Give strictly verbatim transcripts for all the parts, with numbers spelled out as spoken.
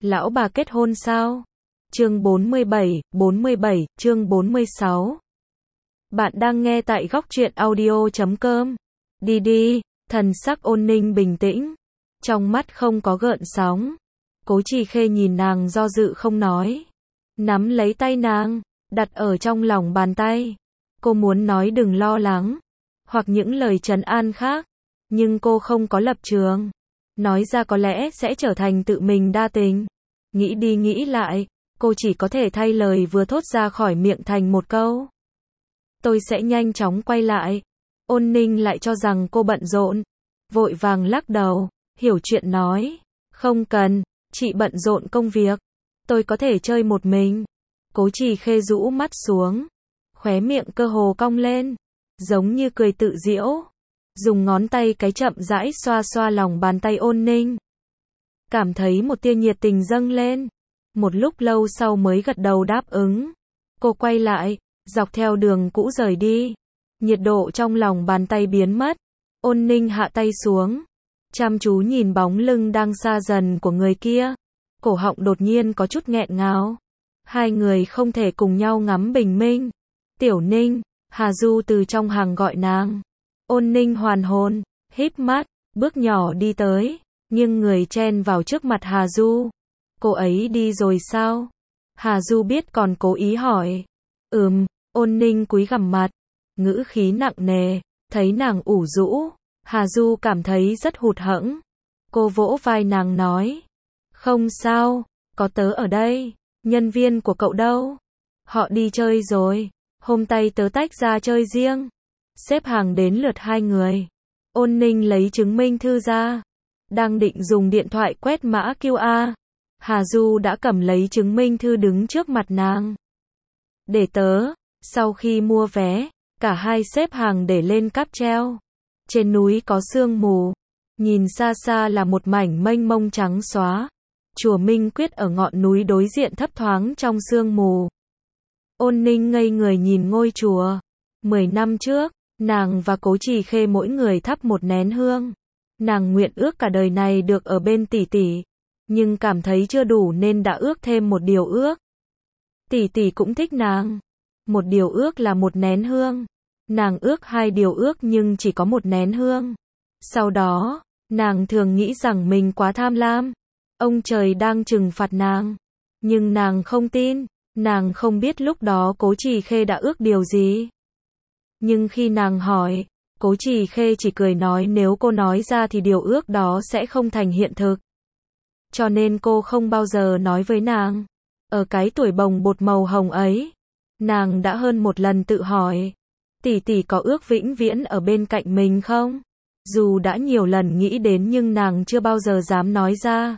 Lão bà kết hôn sao? Chương bốn mươi bảy, bốn mươi bảy, chương bốn mươi sáu. Bạn đang nghe tại góc truyện audio chấm com. Đi đi, thần sắc Ôn Ninh bình tĩnh, trong mắt không có gợn sóng. Cố Trì Khê nhìn nàng do dự không nói, nắm lấy tay nàng, đặt ở trong lòng bàn tay. Cô muốn nói đừng lo lắng, hoặc những lời trấn an khác, nhưng cô không có lập trường. Nói ra có lẽ sẽ trở thành tự mình đa tình. Nghĩ đi nghĩ lại, cô chỉ có thể thay lời vừa thốt ra khỏi miệng thành một câu. Tôi sẽ nhanh chóng quay lại. Ôn Ninh lại cho rằng cô bận rộn, vội vàng lắc đầu, hiểu chuyện nói. Không cần, chị bận rộn công việc. Tôi có thể chơi một mình. Cố Trì Khê rũ mắt xuống, khóe miệng cơ hồ cong lên, giống như cười tự giễu. Dùng ngón tay cái chậm rãi xoa xoa lòng bàn tay Ôn Ninh. Cảm thấy một tia nhiệt tình dâng lên. Một lúc lâu sau mới gật đầu đáp ứng. Cô quay lại, dọc theo đường cũ rời đi. Nhiệt độ trong lòng bàn tay biến mất. Ôn Ninh hạ tay xuống, chăm chú nhìn bóng lưng đang xa dần của người kia. Cổ họng đột nhiên có chút nghẹn ngào. Hai người không thể cùng nhau ngắm bình minh. Tiểu Ninh, Hà Du từ trong hàng gọi nàng. Ôn Ninh hoàn hồn, híp mắt, bước nhỏ đi tới, nhưng người chen vào trước mặt Hà Du. Cô ấy đi rồi sao? Hà Du biết còn cố ý hỏi. Ừm, Ôn Ninh cúi gằm mặt, ngữ khí nặng nề, thấy nàng ủ rũ, Hà Du cảm thấy rất hụt hẫng. Cô vỗ vai nàng nói. Không sao, có tớ ở đây. Nhân viên của cậu đâu? Họ đi chơi rồi, hôm tay tớ tách ra chơi riêng. Xếp hàng đến lượt hai người. Ôn Ninh lấy chứng minh thư ra, đang định dùng điện thoại quét mã quy rờ. Hà Du đã cầm lấy chứng minh thư đứng trước mặt nàng. Để tớ. Sau khi mua vé, cả hai xếp hàng để lên cáp treo. Trên núi có sương mù, nhìn xa xa là một mảnh mênh mông trắng xóa. Chùa Minh Quyết ở ngọn núi đối diện thấp thoáng trong sương mù. Ôn Ninh ngây người nhìn ngôi chùa. Mười năm trước, nàng và Cố Trì Khê mỗi người thắp một nén hương. Nàng nguyện ước cả đời này được ở bên tỷ tỷ, nhưng cảm thấy chưa đủ nên đã ước thêm một điều ước. Tỷ tỷ cũng thích nàng. Một điều ước là một nén hương. Nàng ước hai điều ước nhưng chỉ có một nén hương. Sau đó, nàng thường nghĩ rằng mình quá tham lam. Ông trời đang trừng phạt nàng. Nhưng nàng không tin. Nàng không biết lúc đó Cố Trì Khê đã ước điều gì. Nhưng khi nàng hỏi, Cố Trì Khê chỉ cười nói nếu cô nói ra thì điều ước đó sẽ không thành hiện thực. Cho nên cô không bao giờ nói với nàng. Ở cái tuổi bồng bột màu hồng ấy, nàng đã hơn một lần tự hỏi, tỷ tỷ có ước vĩnh viễn ở bên cạnh mình không? Dù đã nhiều lần nghĩ đến nhưng nàng chưa bao giờ dám nói ra.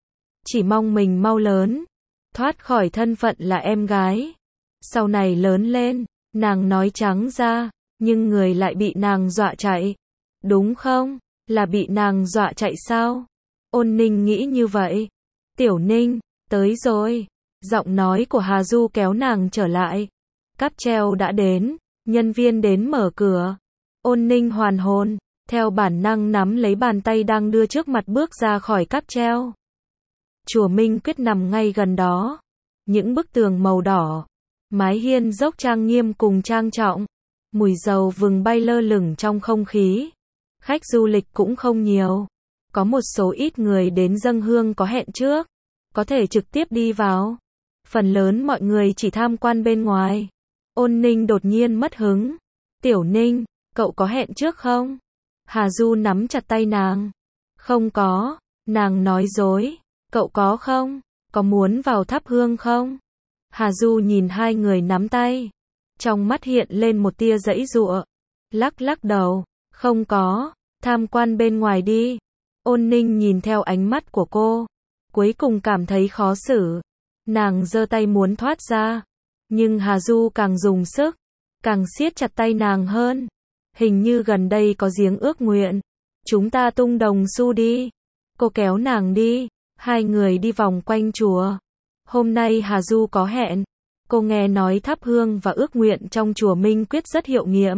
Chỉ mong mình mau lớn, thoát khỏi thân phận là em gái. Sau này lớn lên, nàng nói trắng ra, nhưng người lại bị nàng dọa chạy. Đúng không? Là bị nàng dọa chạy sao? Ôn Ninh nghĩ như vậy. Tiểu Ninh, tới rồi. Giọng nói của Hà Du kéo nàng trở lại. Cáp treo đã đến, nhân viên đến mở cửa. Ôn Ninh hoàn hồn, theo bản năng nắm lấy bàn tay đang đưa trước mặt bước ra khỏi cáp treo. Chùa Minh Quyết nằm ngay gần đó. Những bức tường màu đỏ, mái hiên dốc trang nghiêm cùng trang trọng. Mùi dầu vừng bay lơ lửng trong không khí. Khách du lịch cũng không nhiều. Có một số ít người đến dâng hương có hẹn trước, có thể trực tiếp đi vào. Phần lớn mọi người chỉ tham quan bên ngoài. Ôn Ninh đột nhiên mất hứng. Tiểu Ninh, cậu có hẹn trước không? Hà Du nắm chặt tay nàng. Không có. Nàng nói dối. Cậu có không? Có muốn vào thắp hương không? Hà Du nhìn hai người nắm tay, trong mắt hiện lên một tia giãy giụa. Lắc lắc đầu. Không có. Tham quan bên ngoài đi. Ôn Ninh nhìn theo ánh mắt của cô, cuối cùng cảm thấy khó xử. Nàng giơ tay muốn thoát ra, nhưng Hà Du càng dùng sức, càng siết chặt tay nàng hơn. Hình như gần đây có giếng ước nguyện. Chúng ta tung đồng xu đi. Cô kéo nàng đi. Hai người đi vòng quanh chùa. Hôm nay Hà Du có hẹn. Cô nghe nói thắp hương và ước nguyện trong chùa Minh Quyết rất hiệu nghiệm.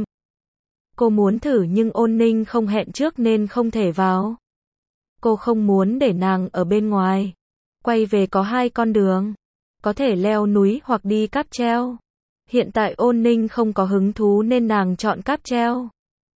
Cô muốn thử nhưng Ôn Ninh không hẹn trước nên không thể vào. Cô không muốn để nàng ở bên ngoài. Quay về có hai con đường. Có thể leo núi hoặc đi cáp treo. Hiện tại Ôn Ninh không có hứng thú nên nàng chọn cáp treo.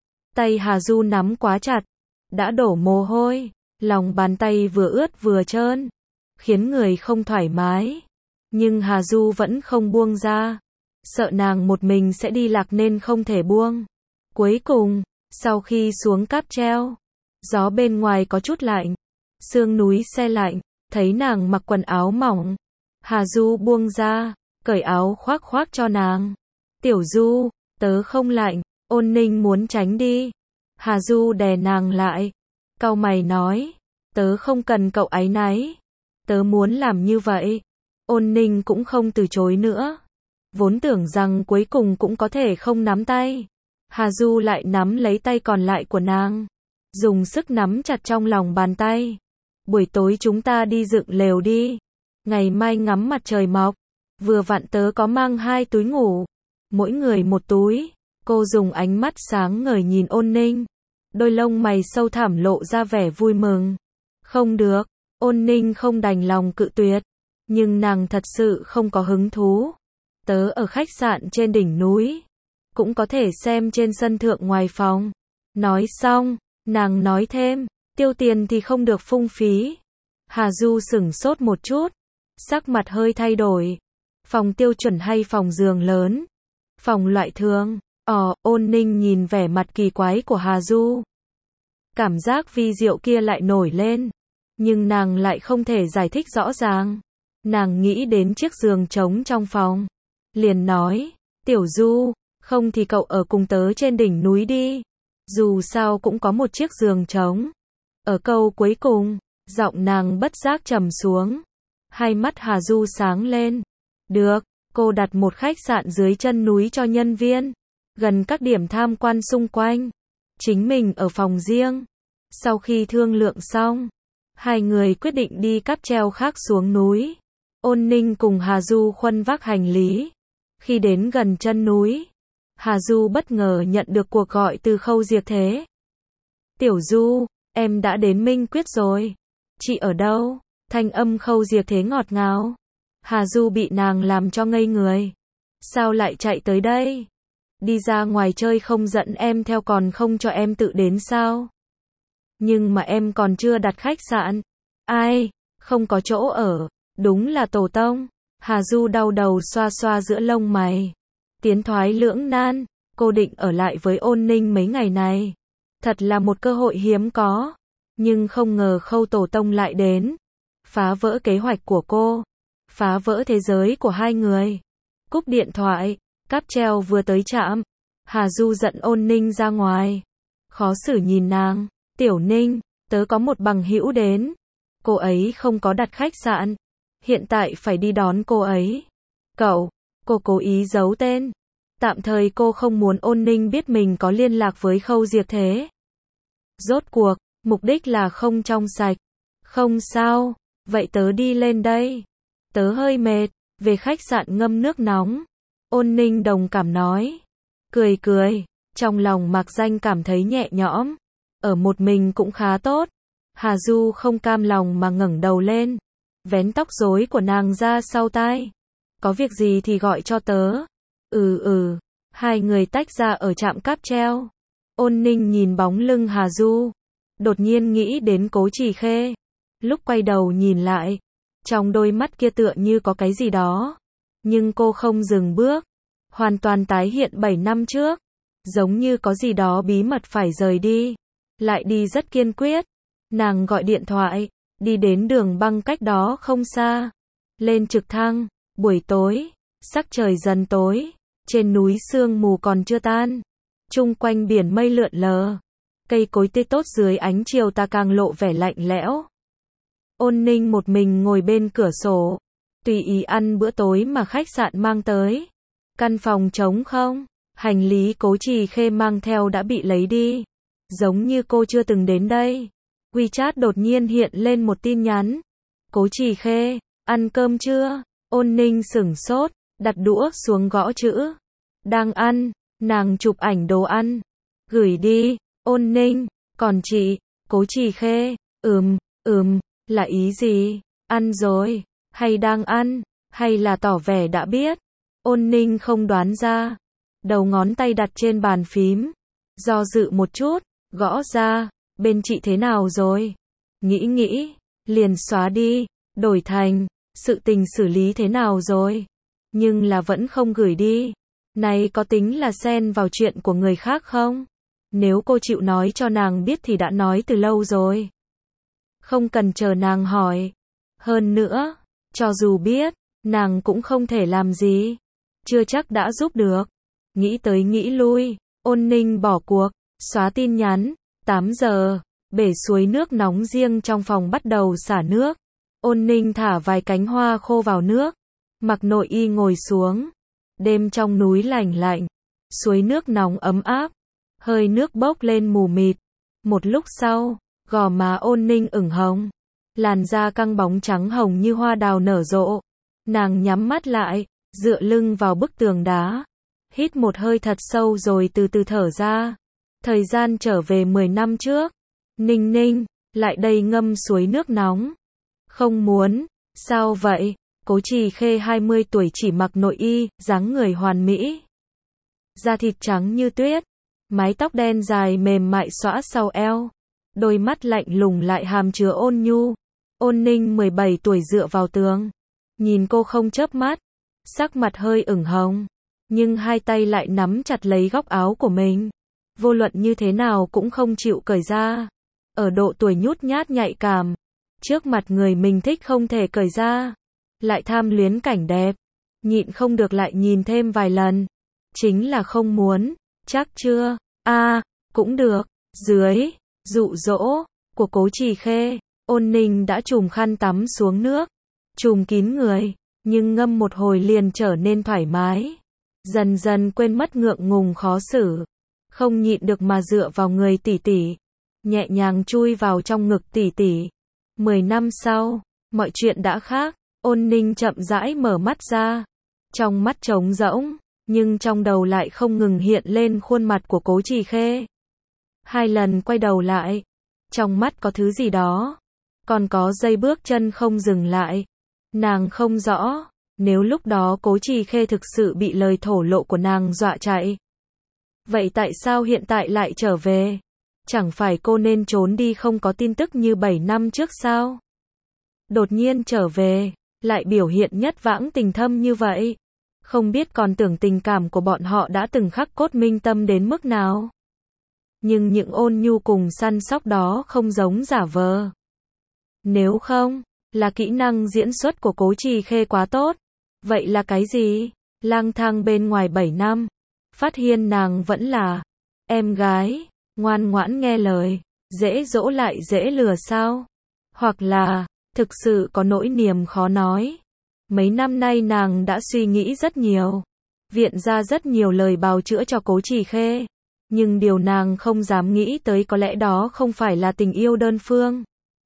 Tay Hà Du nắm quá chặt. Đã đổ mồ hôi. Lòng bàn tay vừa ướt vừa trơn. Khiến người không thoải mái. Nhưng Hà Du vẫn không buông ra. Sợ nàng một mình sẽ đi lạc nên không thể buông. Cuối cùng, sau khi xuống cáp treo, gió bên ngoài có chút lạnh. Sương núi se lạnh. Thấy nàng mặc quần áo mỏng. Hà Du buông ra, cởi áo khoác khoác cho nàng. Tiểu Du, tớ không lạnh. Ôn Ninh muốn tránh đi. Hà Du đè nàng lại. Cau mày nói, tớ không cần cậu áy náy. Tớ muốn làm như vậy. Ôn Ninh cũng không từ chối nữa. Vốn tưởng rằng cuối cùng cũng có thể không nắm tay. Hà Du lại nắm lấy tay còn lại của nàng. Dùng sức nắm chặt trong lòng bàn tay. Buổi tối chúng ta đi dựng lều đi. Ngày mai ngắm mặt trời mọc. Vừa vặn tớ có mang hai túi ngủ. Mỗi người một túi. Cô dùng ánh mắt sáng ngời nhìn Ôn Ninh. Đôi lông mày sâu thẳm lộ ra vẻ vui mừng. Không được. Ôn Ninh không đành lòng cự tuyệt. Nhưng nàng thật sự không có hứng thú. Tớ ở khách sạn trên đỉnh núi. Cũng có thể xem trên sân thượng ngoài phòng. Nói xong, nàng nói thêm. Tiêu tiền thì không được phung phí. Hà Du sửng sốt một chút. Sắc mặt hơi thay đổi. Phòng tiêu chuẩn hay phòng giường lớn? Phòng loại thường. Ồ, Ôn Ninh nhìn vẻ mặt kỳ quái của Hà Du. Cảm giác vi diệu kia lại nổi lên. Nhưng nàng lại không thể giải thích rõ ràng. Nàng nghĩ đến chiếc giường trống trong phòng. Liền nói, Tiểu Du, không thì cậu ở cùng tớ trên đỉnh núi đi. Dù sao cũng có một chiếc giường trống. Ở câu cuối cùng, giọng nàng bất giác trầm xuống. Hai mắt Hà Du sáng lên. Được, cô đặt một khách sạn dưới chân núi cho nhân viên. Gần các điểm tham quan xung quanh. Chính mình ở phòng riêng. Sau khi thương lượng xong, hai người quyết định đi cáp treo khác xuống núi. Ôn Ninh cùng Hà Du khuân vác hành lý. Khi đến gần chân núi, Hà Du bất ngờ nhận được cuộc gọi từ Khâu Diệp Thế. Tiểu Du, em đã đến Minh Quyết rồi. Chị ở đâu? Thanh âm Khâu Diệp Thế ngọt ngào. Hà Du bị nàng làm cho ngây người. Sao lại chạy tới đây? Đi ra ngoài chơi không dẫn em theo còn không cho em tự đến sao? Nhưng mà em còn chưa đặt khách sạn. Ai? Không có chỗ ở. Đúng là tổ tông. Hà Du đau đầu xoa xoa giữa lông mày. Tiến thoái lưỡng nan. Cô định ở lại với Ôn Ninh mấy ngày này. Thật là một cơ hội hiếm có. Nhưng không ngờ Khâu tổ tông lại đến. Phá vỡ kế hoạch của cô. Phá vỡ thế giới của hai người. Cúp điện thoại. Cáp treo vừa tới trạm. Hà Du giận Ôn Ninh ra ngoài. Khó xử nhìn nàng. Tiểu Ninh, tớ có một bằng hữu đến. Cô ấy không có đặt khách sạn. Hiện tại phải đi đón cô ấy. Cậu, cô cố ý giấu tên. Tạm thời cô không muốn Ôn Ninh biết mình có liên lạc với Khâu Diệp Thế. Rốt cuộc, mục đích là không trong sạch. Không sao, vậy tớ đi lên đây. Tớ hơi mệt, về khách sạn ngâm nước nóng. Ôn Ninh đồng cảm nói. Cười cười, trong lòng Mạc Danh cảm thấy nhẹ nhõm. Ở một mình cũng khá tốt. Hà Du không cam lòng mà ngẩng đầu lên. Vén tóc rối của nàng ra sau tai. Có việc gì thì gọi cho tớ. Ừ ừ. Hai người tách ra ở trạm cáp treo. Ôn Ninh nhìn bóng lưng Hà Du. Đột nhiên nghĩ đến Cố Trì Khê. Lúc quay đầu nhìn lại. Trong đôi mắt kia tựa như có cái gì đó. Nhưng cô không dừng bước. Hoàn toàn tái hiện bảy năm trước. Giống như có gì đó bí mật phải rời đi. Lại đi rất kiên quyết. Nàng gọi điện thoại. Đi đến đường băng cách đó không xa. Lên trực thăng. Buổi tối. Sắc trời dần tối. Trên núi sương mù còn chưa tan. Chung quanh biển mây lượn lờ. Cây cối tươi tốt dưới ánh chiều tà càng lộ vẻ lạnh lẽo. Ôn Ninh một mình ngồi bên cửa sổ. Tùy ý ăn bữa tối mà khách sạn mang tới. Căn phòng trống không. Hành lý Cố Trì Khê mang theo đã bị lấy đi. Giống như cô chưa từng đến đây. WeChat đột nhiên hiện lên một tin nhắn. Cố Trì Khê, ăn cơm chưa? Ôn Ninh sửng sốt, đặt đũa xuống gõ chữ. Đang ăn, nàng chụp ảnh đồ ăn. Gửi đi, Ôn Ninh, còn chị, Cố Trì Khê, ừm, ừm, là ý gì? Ăn rồi, hay đang ăn, hay là tỏ vẻ đã biết. Ôn Ninh không đoán ra. Đầu ngón tay đặt trên bàn phím. Do dự một chút, gõ ra, bên chị thế nào rồi? Nghĩ nghĩ, liền xóa đi, đổi thành, sự tình xử lý thế nào rồi? Nhưng là vẫn không gửi đi. Này có tính là xen vào chuyện của người khác không? Nếu cô chịu nói cho nàng biết thì đã nói từ lâu rồi. Không cần chờ nàng hỏi. Hơn nữa, cho dù biết, nàng cũng không thể làm gì. Chưa chắc đã giúp được. Nghĩ tới nghĩ lui, Ôn Ninh bỏ cuộc, xóa tin nhắn. tám giờ, bể suối nước nóng riêng trong phòng bắt đầu xả nước. Ôn Ninh thả vài cánh hoa khô vào nước. Mặc nội y ngồi xuống. Đêm trong núi lạnh lạnh. Suối nước nóng ấm áp. Hơi nước bốc lên mù mịt. Một lúc sau, gò má Ôn Ninh ửng hồng. Làn da căng bóng trắng hồng như hoa đào nở rộ. Nàng nhắm mắt lại, dựa lưng vào bức tường đá. Hít một hơi thật sâu rồi từ từ thở ra. Thời gian trở về mười năm trước. Ninh Ninh, lại đây ngâm suối nước nóng. Không muốn, sao vậy? Cố Trì Khê hai mươi tuổi chỉ mặc nội y, dáng người hoàn mỹ. Da thịt trắng như tuyết, mái tóc đen dài mềm mại xõa sau eo. Đôi mắt lạnh lùng lại hàm chứa ôn nhu. Ôn Ninh mười bảy tuổi dựa vào tường. Nhìn cô không chớp mắt. Sắc mặt hơi ửng hồng. Nhưng hai tay lại nắm chặt lấy góc áo của mình. Vô luận như thế nào cũng không chịu cởi ra. Ở độ tuổi nhút nhát nhạy cảm. Trước mặt người mình thích không thể cởi ra. Lại tham luyến cảnh đẹp. Nhịn không được lại nhìn thêm vài lần. Chính là không muốn. Chắc chưa? A, à, cũng được. Dưới dụ dỗ của Cố Trì Khê, Ôn Ninh đã trùm khăn tắm xuống nước. Trùm kín người. Nhưng ngâm một hồi liền trở nên thoải mái. Dần dần quên mất ngượng ngùng khó xử. Không nhịn được mà dựa vào người tỷ tỷ. Nhẹ nhàng chui vào trong ngực tỷ tỷ. Mười năm sau, mọi chuyện đã khác. Ôn Ninh chậm rãi mở mắt ra. Trong mắt trống rỗng, nhưng trong đầu lại không ngừng hiện lên khuôn mặt của Cố Trì Khê. Hai lần quay đầu lại. Trong mắt có thứ gì đó. Còn có giây bước chân không dừng lại. Nàng không rõ. Nếu lúc đó Cố Trì Khê thực sự bị lời thổ lộ của nàng dọa chạy. Vậy tại sao hiện tại lại trở về? Chẳng phải cô nên trốn đi không có tin tức như bảy năm trước sao? Đột nhiên trở về, lại biểu hiện nhất vãng tình thâm như vậy. Không biết còn tưởng tình cảm của bọn họ đã từng khắc cốt minh tâm đến mức nào. Nhưng những ôn nhu cùng săn sóc đó không giống giả vờ. Nếu không, là kỹ năng diễn xuất của Cố Trì Khê quá tốt. Vậy là cái gì? Lang thang bên ngoài bảy năm. Phát hiện nàng vẫn là em gái, ngoan ngoãn nghe lời, dễ dỗ lại dễ lừa sao? Hoặc là, thực sự có nỗi niềm khó nói. Mấy năm nay nàng đã suy nghĩ rất nhiều. Viện ra rất nhiều lời bào chữa cho Cố Trì Khê. Nhưng điều nàng không dám nghĩ tới có lẽ đó không phải là tình yêu đơn phương.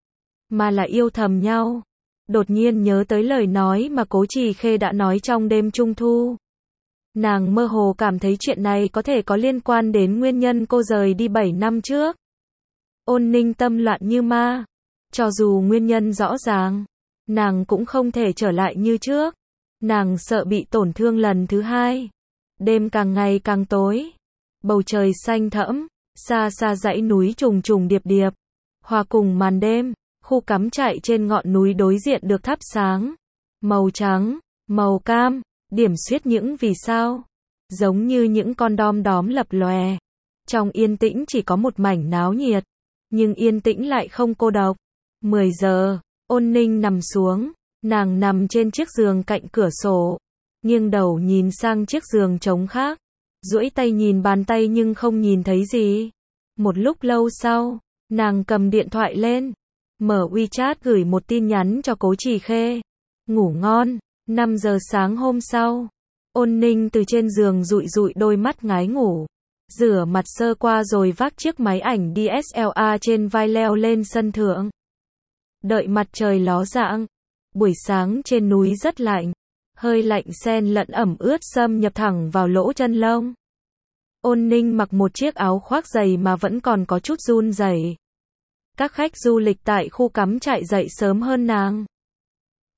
Mà là yêu thầm nhau. Đột nhiên nhớ tới lời nói mà Cố Trì Khê đã nói trong đêm trung thu. Nàng mơ hồ cảm thấy chuyện này có thể có liên quan đến nguyên nhân cô rời đi bảy năm trước. Ôn Ninh tâm loạn như ma. Cho dù nguyên nhân rõ ràng, nàng cũng không thể trở lại như trước. Nàng sợ bị tổn thương lần thứ hai. Đêm càng ngày càng tối. Bầu trời xanh thẫm, xa xa dãy núi trùng trùng điệp điệp. Hòa cùng màn đêm, khu cắm trại trên ngọn núi đối diện được thắp sáng. Màu trắng, màu cam, điểm xuyết những vì sao. Giống như những con đom đóm lập lòe. Trong yên tĩnh chỉ có một mảnh náo nhiệt. Nhưng yên tĩnh lại không cô độc. mười giờ, Ôn Ninh nằm xuống. Nàng nằm trên chiếc giường cạnh cửa sổ. Nghiêng đầu nhìn sang chiếc giường trống khác. Duỗi tay nhìn bàn tay nhưng không nhìn thấy gì. Một lúc lâu sau, nàng cầm điện thoại lên. Mở WeChat gửi một tin nhắn cho Cố Trì Khê. Ngủ ngon. năm giờ sáng hôm sau. Ôn Ninh từ trên giường dụi dụi đôi mắt ngái ngủ. Rửa mặt sơ qua rồi vác chiếc máy ảnh đê ét lờ rờ trên vai leo lên sân thượng. Đợi mặt trời ló dạng. Buổi sáng trên núi rất lạnh. Hơi lạnh xen lẫn ẩm ướt xâm nhập thẳng vào lỗ chân lông. Ôn Ninh mặc một chiếc áo khoác dày mà vẫn còn có chút run rẩy. Các khách du lịch tại khu cắm trại dậy sớm hơn nàng.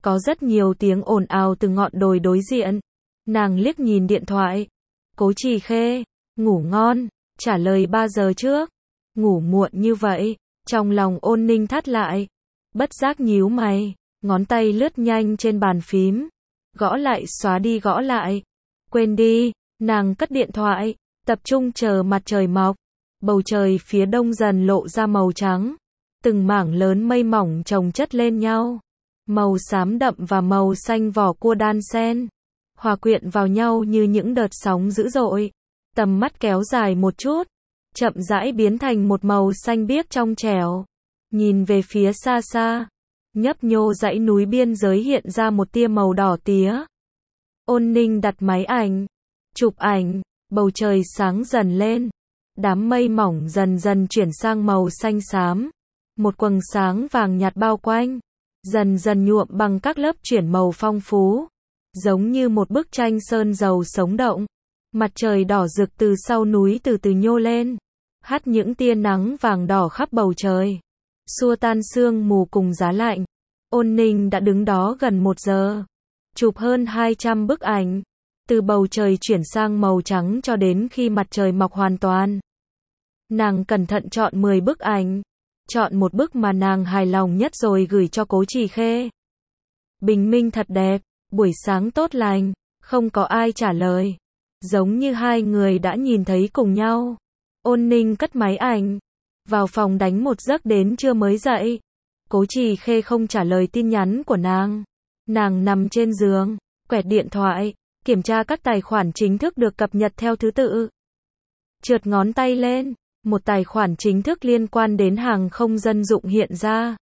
Có rất nhiều tiếng ồn ào từ ngọn đồi đối diện. Nàng liếc nhìn điện thoại. Cố Trì Khê, ngủ ngon, trả lời ba giờ trước. Ngủ muộn như vậy, trong lòng Ôn Ninh thắt lại. Bất giác nhíu mày, ngón tay lướt nhanh trên bàn phím. Gõ lại xóa đi gõ lại. Quên đi, nàng cất điện thoại, tập trung chờ mặt trời mọc. Bầu trời phía đông dần lộ ra màu trắng. Từng mảng lớn mây mỏng chồng chất lên nhau. Màu xám đậm và màu xanh vỏ cua đan xen. Hòa quyện vào nhau như những đợt sóng dữ dội. Tầm mắt kéo dài một chút. Chậm rãi biến thành một màu xanh biếc trong trẻo. Nhìn về phía xa xa. Nhấp nhô dãy núi biên giới hiện ra một tia màu đỏ tía. Ôn Ninh đặt máy ảnh. Chụp ảnh. Bầu trời sáng dần lên. Đám mây mỏng dần dần chuyển sang màu xanh xám. Một quầng sáng vàng nhạt bao quanh. Dần dần nhuộm bằng các lớp chuyển màu phong phú. Giống như một bức tranh sơn dầu sống động. Mặt trời đỏ rực từ sau núi từ từ nhô lên. Hắt những tia nắng vàng đỏ khắp bầu trời. Xua tan sương mù cùng giá lạnh. Ôn Ninh đã đứng đó gần một giờ. Chụp hơn hai trăm bức ảnh. Từ bầu trời chuyển sang màu trắng cho đến khi mặt trời mọc hoàn toàn. Nàng cẩn thận chọn mười bức ảnh. Chọn một bức mà nàng hài lòng nhất rồi gửi cho Cố Trì Khê. Bình minh thật đẹp, buổi sáng tốt lành, không có ai trả lời. Giống như hai người đã nhìn thấy cùng nhau. Ôn Ninh cất máy ảnh. Vào phòng đánh một giấc đến trưa mới dậy. Cố Trì Khê không trả lời tin nhắn của nàng. Nàng nằm trên giường, quẹt điện thoại, kiểm tra các tài khoản chính thức được cập nhật theo thứ tự. Trượt ngón tay lên, một tài khoản chính thức liên quan đến hàng không dân dụng hiện ra.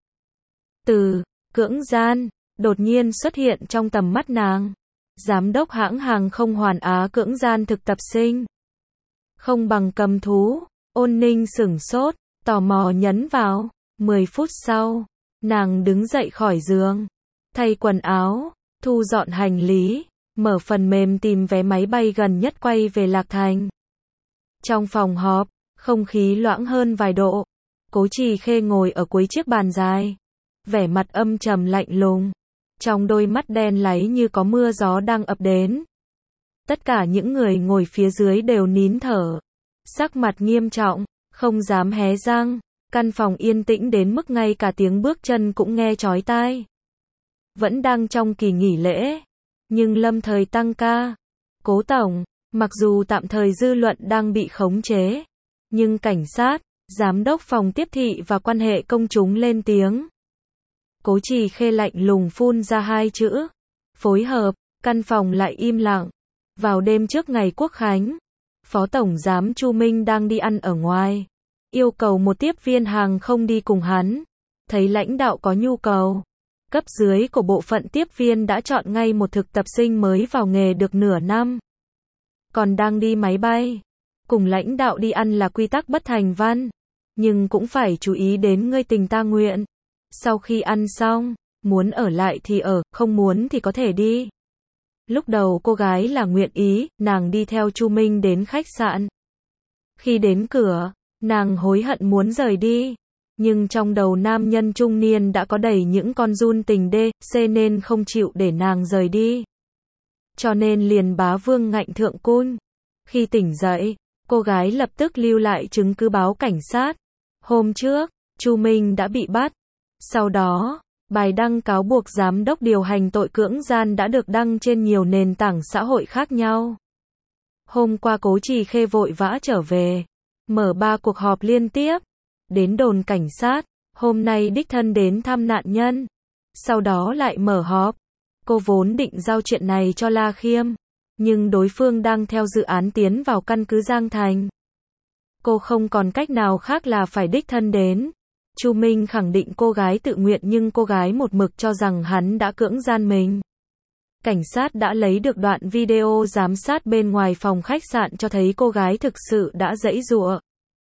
Từ cưỡng gian đột nhiên xuất hiện trong tầm mắt nàng. Giám đốc hãng hàng không Hoàn Á cưỡng gian thực tập sinh. Không bằng cầm thú. Ôn Ninh sửng sốt, tò mò nhấn vào. mười phút sau, nàng đứng dậy khỏi giường, thay quần áo, thu dọn hành lý, mở phần mềm tìm vé máy bay gần nhất quay về Lạc Thành. Trong phòng họp, không khí loãng hơn vài độ. Cố Trì Khê ngồi ở cuối chiếc bàn dài, vẻ mặt âm trầm lạnh lùng, trong đôi mắt đen láy như có mưa gió đang ập đến. Tất cả những người ngồi phía dưới đều nín thở, sắc mặt nghiêm trọng, không dám hé răng. Căn phòng yên tĩnh đến mức ngay cả tiếng bước chân cũng nghe chói tai. Vẫn đang trong kỳ nghỉ lễ, nhưng lâm thời tăng ca. Cố tổng, mặc dù tạm thời dư luận đang bị khống chế, nhưng cảnh sát, giám đốc phòng tiếp thị và quan hệ công chúng lên tiếng. Cố Trì Khê lạnh lùng phun ra hai chữ. Phối hợp. Căn phòng lại im lặng. Vào đêm trước ngày Quốc khánh, Phó Tổng Giám Chu Minh đang đi ăn ở ngoài. Yêu cầu một tiếp viên hàng không đi cùng hắn. Thấy lãnh đạo có nhu cầu. Cấp dưới của bộ phận tiếp viên đã chọn ngay một thực tập sinh mới vào nghề được nửa năm. Còn đang đi máy bay. Cùng lãnh đạo đi ăn là quy tắc bất thành văn. Nhưng cũng phải chú ý đến ngươi tình ta nguyện. Sau khi ăn xong, muốn ở lại thì ở, không muốn thì có thể đi. Lúc đầu cô gái là nguyện ý, nàng đi theo Chu Minh đến khách sạn. Khi đến cửa, nàng hối hận muốn rời đi. Nhưng trong đầu nam nhân trung niên đã có đầy những con giun tình đê, xê nên không chịu để nàng rời đi. Cho nên liền bá vương ngạnh thượng côn. Khi tỉnh dậy, cô gái lập tức lưu lại chứng cứ báo cảnh sát. Hôm trước, Chu Minh đã bị bắt. Sau đó, bài đăng cáo buộc giám đốc điều hành tội cưỡng gian đã được đăng trên nhiều nền tảng xã hội khác nhau. Hôm qua Cố Trì Khê vội vã trở về, mở ba cuộc họp liên tiếp, đến đồn cảnh sát, hôm nay đích thân đến thăm nạn nhân, sau đó lại mở họp. Cô vốn định giao chuyện này cho La Khiêm, nhưng đối phương đang theo dự án tiến vào căn cứ Giang Thành. Cô không còn cách nào khác là phải đích thân đến. Chu Minh khẳng định cô gái tự nguyện nhưng cô gái một mực cho rằng hắn đã cưỡng gian mình. Cảnh sát đã lấy được đoạn video giám sát bên ngoài phòng khách sạn cho thấy cô gái thực sự đã giãy giụa.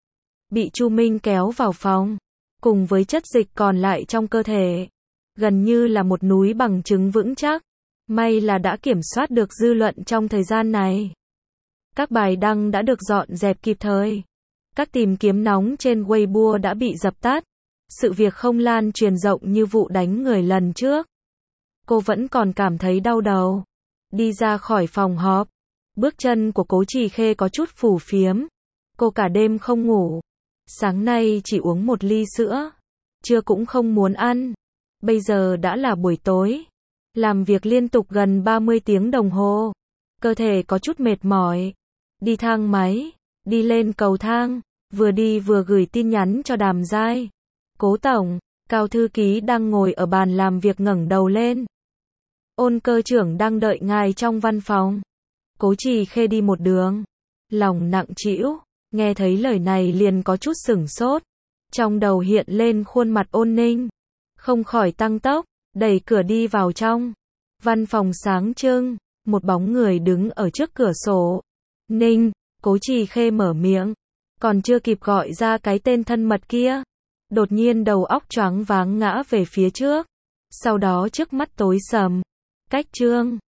Bị Chu Minh kéo vào phòng, cùng với chất dịch còn lại trong cơ thể. Gần như là một núi bằng chứng vững chắc. May là đã kiểm soát được dư luận trong thời gian này. Các bài đăng đã được dọn dẹp kịp thời. Các tìm kiếm nóng trên Weibo đã bị dập tắt. Sự việc không lan truyền rộng như vụ đánh người lần trước. cô vẫn còn cảm thấy đau đầu. Đi ra khỏi phòng họp, bước chân của Cố Trì Khê có chút phù phiếm. Cô cả đêm không ngủ. Sáng nay chỉ uống một ly sữa. Trưa cũng không muốn ăn. Bây giờ đã là buổi tối. Làm việc liên tục gần ba mươi tiếng đồng hồ. Cơ thể có chút mệt mỏi. Đi thang máy, đi lên cầu thang, vừa đi vừa gửi tin nhắn cho Đàm Giai. Cố tổng, Cao thư ký đang ngồi ở bàn làm việc ngẩng đầu lên. Ôn cơ trưởng đang đợi ngài trong văn phòng. Cố Trì Khê đi một đường. Lòng nặng trĩu, nghe thấy lời này liền có chút sửng sốt. Trong đầu hiện lên khuôn mặt Ôn Ninh. Không khỏi tăng tốc, đẩy cửa đi vào trong. Văn phòng sáng trưng, một bóng người đứng ở trước cửa sổ. Ninh, Cố Trì Khê mở miệng. Còn chưa kịp gọi ra cái tên thân mật kia. Đột nhiên đầu óc choáng váng ngã về phía trước. Sau đó trước mắt tối sầm. Cách chương